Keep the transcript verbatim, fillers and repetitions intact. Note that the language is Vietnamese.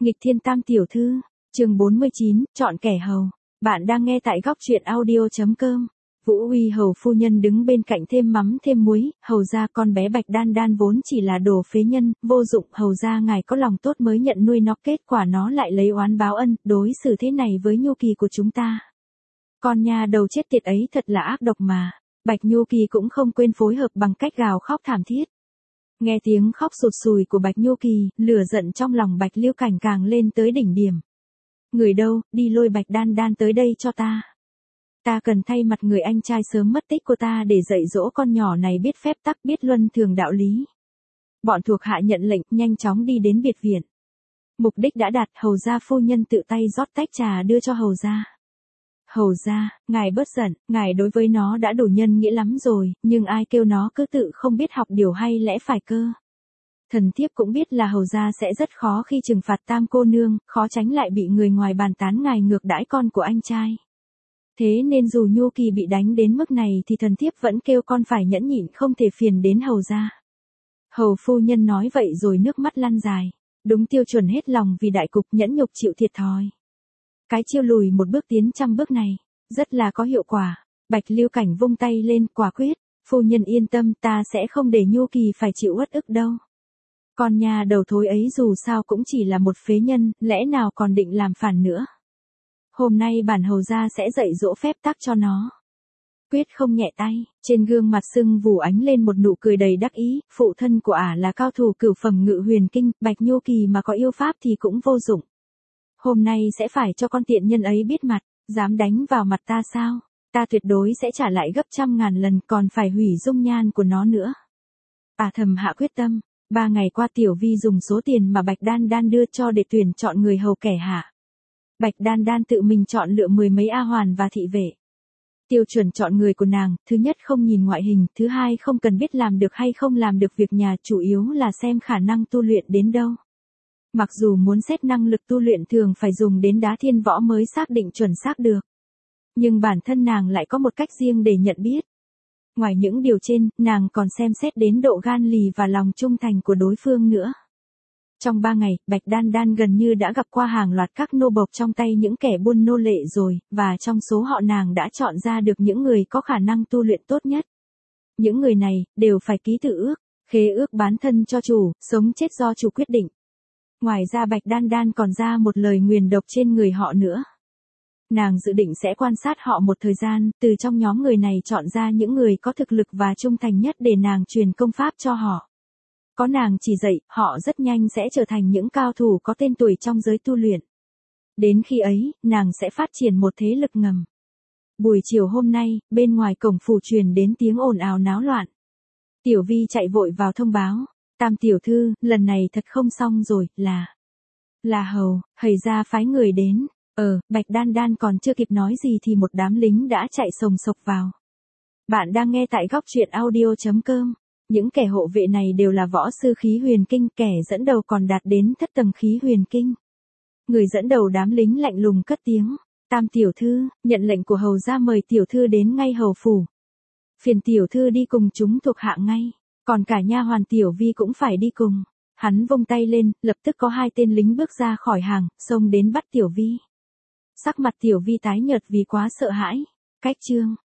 Nghịch thiên tam tiểu thư, chương bốn mươi chín, chọn kẻ hầu. Bạn đang nghe tại góc truyện audio.com. Vũ Uy hầu phu nhân đứng bên cạnh thêm mắm thêm muối, hầu ra con bé Bạch Đan Đan vốn chỉ là đồ phế nhân, vô dụng, hầu ra ngài có lòng tốt mới nhận nuôi nó, kết quả nó lại lấy oán báo ân, đối xử thế này với Nhu Kỳ của chúng ta. Con nha đầu chết tiệt ấy thật là ác độc mà. Bạch Nhu Kỳ cũng không quên phối hợp bằng cách gào khóc thảm thiết. Nghe tiếng khóc sụt sùi của Bạch Nhu Kỳ, lửa giận trong lòng Bạch Liêu Cảnh càng lên tới đỉnh điểm. Người đâu, đi lôi Bạch Đan Đan tới đây cho ta. Ta cần thay mặt người anh trai sớm mất tích của ta để dạy dỗ con nhỏ này biết phép tắc, biết luân thường đạo lý. Bọn thuộc hạ nhận lệnh, nhanh chóng đi đến biệt viện. Mục đích đã đạt, hầu gia phu nhân tự tay rót tách trà đưa cho hầu gia. Hầu gia, ngài bớt giận, ngài đối với nó đã đủ nhân nghĩa lắm rồi, nhưng ai kêu nó cứ tự không biết học điều hay lẽ phải cơ. Thần thiếp cũng biết là hầu gia sẽ rất khó khi trừng phạt tam cô nương, khó tránh lại bị người ngoài bàn tán ngài ngược đãi con của anh trai. Thế nên dù Nhu Kỳ bị đánh đến mức này thì thần thiếp vẫn kêu con phải nhẫn nhịn, không thể phiền đến hầu gia. Hầu phu nhân nói vậy rồi nước mắt lăn dài. Đúng tiêu chuẩn hết lòng vì đại cục, nhẫn nhục chịu thiệt thòi. Cái chiêu lùi một bước tiến trăm bước này, rất là có hiệu quả. Bạch Liêu Cảnh vung tay lên, quả quyết, phu nhân yên tâm, ta sẽ không để Nhu Kỳ phải chịu uất ức đâu. Con nhà đầu thối ấy dù sao cũng chỉ là một phế nhân, lẽ nào còn định làm phản nữa. Hôm nay bản hầu gia sẽ dạy dỗ phép tắc cho nó. Quyết không nhẹ tay, trên gương mặt sưng vù ánh lên một nụ cười đầy đắc ý, phụ thân của ả là cao thủ cửu phẩm ngự huyền kinh, Bạch Nhu Kỳ mà có yêu pháp thì cũng vô dụng. Hôm nay sẽ phải cho con tiện nhân ấy biết mặt, dám đánh vào mặt ta sao, ta tuyệt đối sẽ trả lại gấp trăm ngàn lần, còn phải hủy dung nhan của nó nữa. Ả thầm hạ quyết tâm, ba ngày qua Tiểu Vi dùng số tiền mà Bạch Đan Đan đưa cho để tuyển chọn người hầu kẻ hạ. Bạch Đan Đan tự mình chọn lựa mười mấy A hoàn và thị vệ. Tiêu chuẩn chọn người của nàng, thứ nhất không nhìn ngoại hình, thứ hai không cần biết làm được hay không làm được việc nhà, chủ yếu là xem khả năng tu luyện đến đâu. Mặc dù muốn xét năng lực tu luyện thường phải dùng đến đá thiên võ mới xác định chuẩn xác được. Nhưng bản thân nàng lại có một cách riêng để nhận biết. Ngoài những điều trên, nàng còn xem xét đến độ gan lì và lòng trung thành của đối phương nữa. Trong ba ngày, Bạch Đan Đan gần như đã gặp qua hàng loạt các nô bộc trong tay những kẻ buôn nô lệ rồi, và trong số họ nàng đã chọn ra được những người có khả năng tu luyện tốt nhất. Những người này, đều phải ký tự ước, khế ước bán thân cho chủ, sống chết do chủ quyết định. Ngoài ra Bạch Đan Đan còn ra một lời nguyền độc trên người họ nữa. Nàng dự định sẽ quan sát họ một thời gian, từ trong nhóm người này chọn ra những người có thực lực và trung thành nhất để nàng truyền công pháp cho họ. Có nàng chỉ dạy, họ rất nhanh sẽ trở thành những cao thủ có tên tuổi trong giới tu luyện. Đến khi ấy, nàng sẽ phát triển một thế lực ngầm. Buổi chiều hôm nay, bên ngoài cổng phủ truyền đến tiếng ồn ào náo loạn. Tiểu Vi chạy vội vào thông báo. Tam tiểu thư, lần này thật không xong rồi, là... Là hầu, hầy ra phái người đến. Ờ, Bạch Đan Đan còn chưa kịp nói gì thì một đám lính đã chạy sồng sộc vào. Bạn đang nghe tại góc truyện audio.com. Những kẻ hộ vệ này đều là võ sư khí huyền kinh, kẻ dẫn đầu còn đạt đến thất tầng khí huyền kinh. Người dẫn đầu đám lính lạnh lùng cất tiếng. Tam tiểu thư, nhận lệnh của hầu ra mời tiểu thư đến ngay hầu phủ. Phiền tiểu thư đi cùng chúng thuộc hạ ngay. Còn cả nha hoàn Tiểu Vi cũng phải đi cùng. Hắn vung tay lên, lập tức có hai tên lính bước ra khỏi hàng, xông đến bắt Tiểu Vi. Sắc mặt Tiểu Vi tái nhợt vì quá sợ hãi. Cách chương,